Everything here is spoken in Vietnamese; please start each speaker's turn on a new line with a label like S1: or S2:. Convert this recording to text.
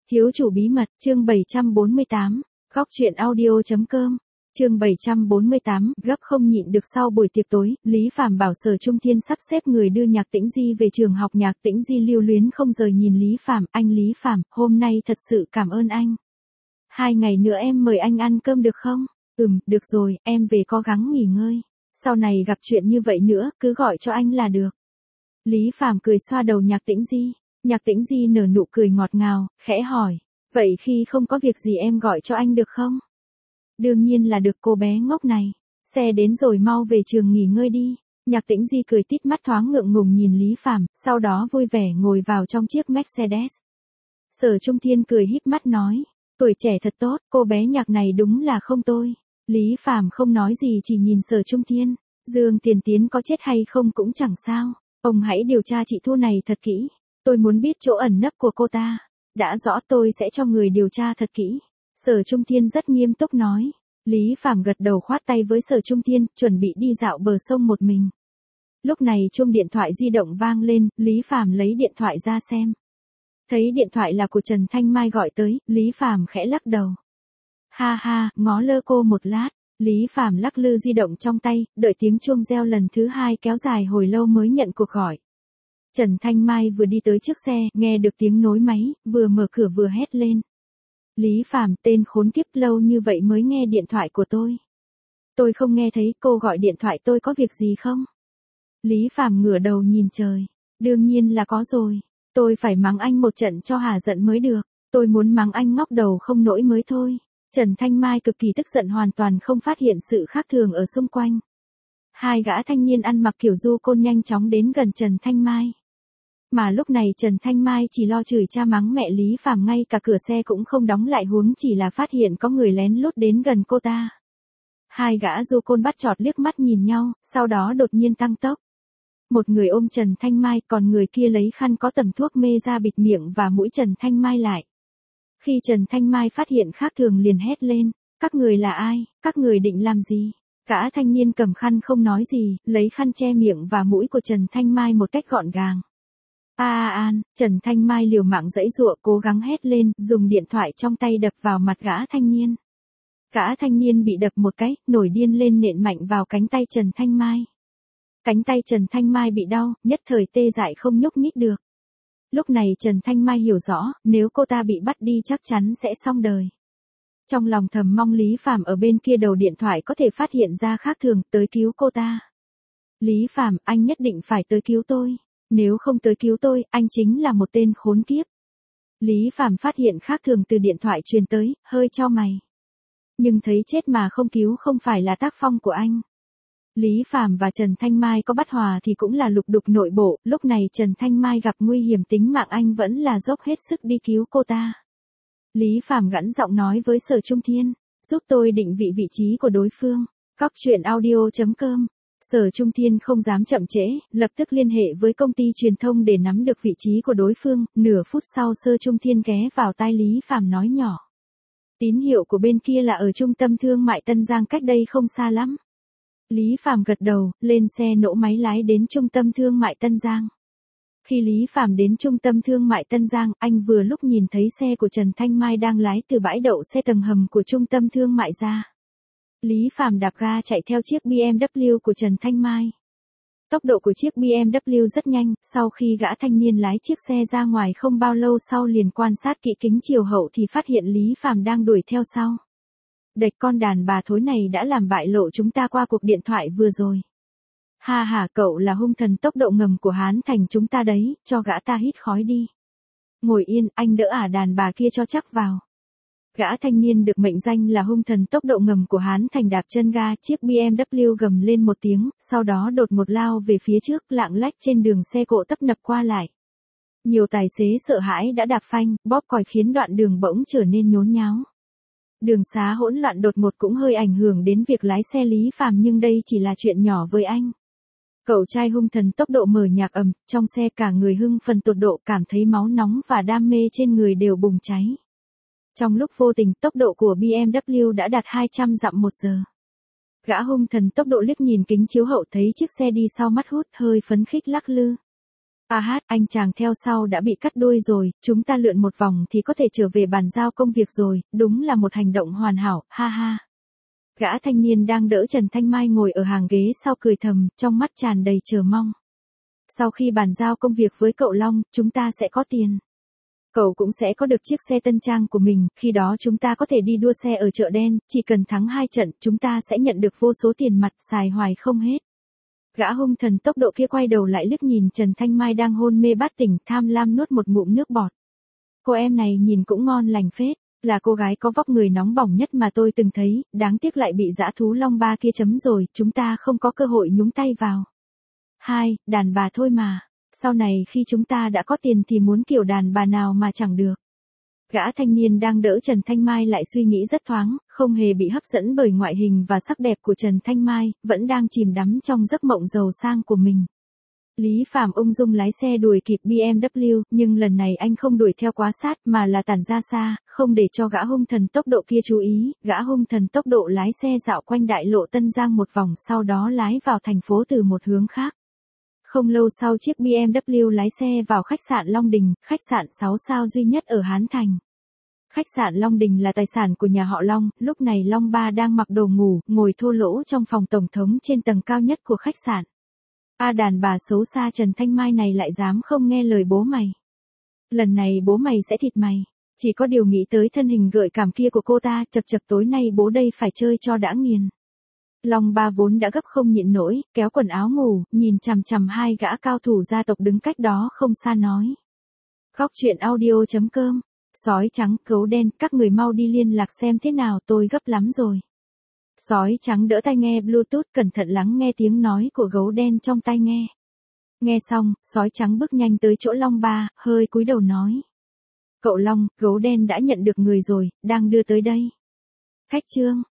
S1: Thiếu chủ bí mật, chương 748, góc truyện audio.com, chương 748, gấp không nhịn được. Sau buổi tiệc tối, Lý Phàm bảo Sở Trung Thiên sắp xếp người đưa Nhạc Tĩnh Di về trường học. Nhạc Tĩnh Di lưu luyến không rời nhìn Lý Phàm, anh Lý Phàm, hôm nay thật sự cảm ơn anh. 2 ngày nữa em mời anh ăn cơm được không? Được rồi, em về cố gắng nghỉ ngơi. Sau này gặp chuyện như vậy nữa, cứ gọi cho anh là được. Lý Phàm cười xoa đầu Nhạc Tĩnh Di. Nhạc Tĩnh Di nở nụ cười ngọt ngào, khẽ hỏi, vậy khi không có việc gì em gọi cho anh được không? Đương nhiên là được cô bé ngốc này. Xe đến rồi, mau về trường nghỉ ngơi đi. Nhạc Tĩnh Di cười tít mắt thoáng ngượng ngùng nhìn Lý Phàm, sau đó vui vẻ ngồi vào trong chiếc Mercedes. Sở Trung Thiên cười híp mắt nói, tuổi trẻ thật tốt, cô bé Nhạc này đúng là không tôi. Lý Phàm không nói gì, chỉ nhìn Sở Trung Thiên. Dương Tiền Tiến có chết hay không cũng chẳng sao. Ông hãy điều tra chị Thu này thật kỹ. Tôi muốn biết chỗ ẩn nấp của cô ta. Đã rõ, tôi sẽ cho người điều tra thật kỹ. Sở Trung Thiên rất nghiêm túc nói. Lý Phàm gật đầu khoát tay với Sở Trung Thiên, chuẩn bị đi dạo bờ sông một mình. Lúc này chuông điện thoại di động vang lên, Lý Phàm lấy điện thoại ra xem. Thấy điện thoại là của Trần Thanh Mai gọi tới, Lý Phàm khẽ lắc đầu. Ha ha, ngó lơ cô một lát. Lý Phàm lắc lư di động trong tay, đợi tiếng chuông reo lần thứ 2 kéo dài hồi lâu mới nhận cuộc gọi. Trần Thanh Mai vừa đi tới trước xe, nghe được tiếng nối máy, vừa mở cửa vừa hét lên. Lý Phàm, tên khốn kiếp, lâu như vậy mới nghe điện thoại của tôi. Tôi không nghe thấy, cô gọi điện thoại tôi có việc gì không? Lý Phàm ngửa đầu nhìn trời. Đương nhiên là có rồi. Tôi phải mắng anh một trận cho hả giận mới được. Tôi muốn mắng anh ngóc đầu không nổi mới thôi. Trần Thanh Mai cực kỳ tức giận, hoàn toàn không phát hiện sự khác thường ở xung quanh. 2 gã thanh niên ăn mặc kiểu du côn nhanh chóng đến gần Trần Thanh Mai. Mà lúc này Trần Thanh Mai chỉ lo chửi cha mắng mẹ Lý Phàm, ngay cả cửa xe cũng không đóng lại, huống chỉ là phát hiện có người lén lút đến gần cô ta. 2 gã du côn bắt chọt liếc mắt nhìn nhau, sau đó đột nhiên tăng tốc. Một người ôm Trần Thanh Mai, còn người kia lấy khăn có tẩm thuốc mê ra bịt miệng và mũi Trần Thanh Mai lại. Khi Trần Thanh Mai phát hiện khác thường liền hét lên, các người là ai, các người định làm gì? Gã thanh niên cầm khăn không nói gì, lấy khăn che miệng và mũi của Trần Thanh Mai một cách gọn gàng. Trần Thanh Mai liều mạng giãy giụa, cố gắng hét lên, dùng điện thoại trong tay đập vào mặt gã thanh niên. Gã thanh niên bị đập một cái, nổi điên lên nện mạnh vào cánh tay Trần Thanh Mai. Cánh tay Trần Thanh Mai bị đau, nhất thời tê dại không nhúc nhích được. Lúc này Trần Thanh Mai hiểu rõ, nếu cô ta bị bắt đi chắc chắn sẽ xong đời. Trong lòng thầm mong Lý Phàm ở bên kia đầu điện thoại có thể phát hiện ra khác thường, tới cứu cô ta. Lý Phàm, anh nhất định phải tới cứu tôi. Nếu không tới cứu tôi, anh chính là một tên khốn kiếp. Lý Phàm phát hiện khác thường từ điện thoại truyền tới, hơi chau mày. Nhưng thấy chết mà không cứu không phải là tác phong của anh. Lý Phàm và Trần Thanh Mai có bắt hòa thì cũng là lục đục nội bộ, lúc này Trần Thanh Mai gặp nguy hiểm tính mạng, anh vẫn là dốc hết sức đi cứu cô ta. Lý Phàm gẵn giọng nói với Sở Trung Thiên, giúp tôi định vị vị trí của đối phương. Góc truyện audio.com. Sở Trung Thiên không dám chậm trễ, lập tức liên hệ với công ty truyền thông để nắm được vị trí của đối phương. Nửa phút sau Sở Trung Thiên ghé vào tai Lý Phàm nói nhỏ. Tín hiệu của bên kia là ở trung tâm thương mại Tân Giang, cách đây không xa lắm. Lý Phàm gật đầu, lên xe nổ máy lái đến trung tâm thương mại Tân Giang. Khi Lý Phàm đến trung tâm thương mại Tân Giang, anh vừa lúc nhìn thấy xe của Trần Thanh Mai đang lái từ bãi đậu xe tầng hầm của trung tâm thương mại ra. Lý Phàm đạp ga chạy theo chiếc BMW của Trần Thanh Mai. Tốc độ của chiếc BMW rất nhanh, sau khi gã thanh niên lái chiếc xe ra ngoài không bao lâu sau liền quan sát kỹ kính chiều hậu thì phát hiện Lý Phàm đang đuổi theo sau. Đệt, con đàn bà thối này đã làm bại lộ chúng ta qua cuộc điện thoại vừa rồi. Ha ha, cậu là hung thần tốc độ ngầm của Hán Thành chúng ta đấy, cho gã ta hít khói đi. Ngồi yên, anh đỡ đàn bà kia cho chắc vào. Gã thanh niên được mệnh danh là hung thần tốc độ ngầm của Hán Thành đạp chân ga, chiếc BMW gầm lên một tiếng, sau đó đột ngột lao về phía trước, lạng lách trên đường xe cộ tấp nập qua lại. Nhiều tài xế sợ hãi đã đạp phanh, bóp còi khiến đoạn đường bỗng trở nên nhốn nháo. Đường xá hỗn loạn đột ngột cũng hơi ảnh hưởng đến việc lái xe Lý Phàm, nhưng đây chỉ là chuyện nhỏ với anh. Cậu trai hung thần tốc độ mở nhạc ầm, trong xe cả người hưng phấn tột độ, cảm thấy máu nóng và đam mê trên người đều bùng cháy. Trong lúc vô tình, tốc độ của BMW đã đạt 200 dặm một giờ. Gã hung thần tốc độ liếc nhìn kính chiếu hậu thấy chiếc xe đi sau mắt hút, hơi phấn khích lắc lư. À hát, anh chàng theo sau đã bị cắt đuôi rồi, chúng ta lượn một vòng thì có thể trở về bàn giao công việc rồi, đúng là một hành động hoàn hảo, ha ha. Gã thanh niên đang đỡ Trần Thanh Mai ngồi ở hàng ghế sau cười thầm, trong mắt tràn đầy chờ mong. Sau khi bàn giao công việc với cậu Long, chúng ta sẽ có tiền. Cậu cũng sẽ có được chiếc xe tân trang của mình, khi đó chúng ta có thể đi đua xe ở chợ đen, chỉ cần thắng 2 trận, chúng ta sẽ nhận được vô số tiền mặt, xài hoài không hết. Gã hung thần tốc độ kia quay đầu lại liếc nhìn Trần Thanh Mai đang hôn mê bát tỉnh, tham lam nuốt một ngụm nước bọt. Cô em này nhìn cũng ngon lành phết, là cô gái có vóc người nóng bỏng nhất mà tôi từng thấy, đáng tiếc lại bị dã thú Long Ba kia chấm rồi, chúng ta không có cơ hội nhúng tay vào. 2. Đàn bà thôi mà. Sau này khi chúng ta đã có tiền thì muốn kiểu đàn bà nào mà chẳng được. Gã thanh niên đang đỡ Trần Thanh Mai lại suy nghĩ rất thoáng, không hề bị hấp dẫn bởi ngoại hình và sắc đẹp của Trần Thanh Mai, vẫn đang chìm đắm trong giấc mộng giàu sang của mình. Lý Phàm ung dung lái xe đuổi kịp BMW, nhưng lần này anh không đuổi theo quá sát mà là tản ra xa, không để cho gã hung thần tốc độ kia chú ý. Gã hung thần tốc độ lái xe dạo quanh đại lộ Tân Giang một vòng, sau đó lái vào thành phố từ một hướng khác. Không lâu sau chiếc BMW lái xe vào khách sạn Long Đình, khách sạn 6 sao duy nhất ở Hán Thành. Khách sạn Long Đình là tài sản của nhà họ Long, lúc này Long Ba đang mặc đồ ngủ, ngồi thô lỗ trong phòng tổng thống trên tầng cao nhất của khách sạn. Đàn bà xấu xa Trần Thanh Mai này lại dám không nghe lời bố mày. Lần này bố mày sẽ thịt mày. Chỉ có điều nghĩ tới thân hình gợi cảm kia của cô ta, chập chập tối nay bố đây phải chơi cho đã nghiền. Long Ba vốn đã gấp không nhịn nổi, kéo quần áo ngủ, nhìn chằm chằm hai gã cao thủ gia tộc đứng cách đó không xa nói. Góc truyện audio.com. Sói trắng, gấu đen, các người mau đi liên lạc xem thế nào, tôi gấp lắm rồi. Sói trắng đỡ tai nghe Bluetooth, cẩn thận lắng nghe tiếng nói của gấu đen trong tai nghe. Nghe xong, sói trắng bước nhanh tới chỗ Long Ba, hơi cúi đầu nói. Cậu Long, gấu đen đã nhận được người rồi, đang đưa tới đây. Khách trương.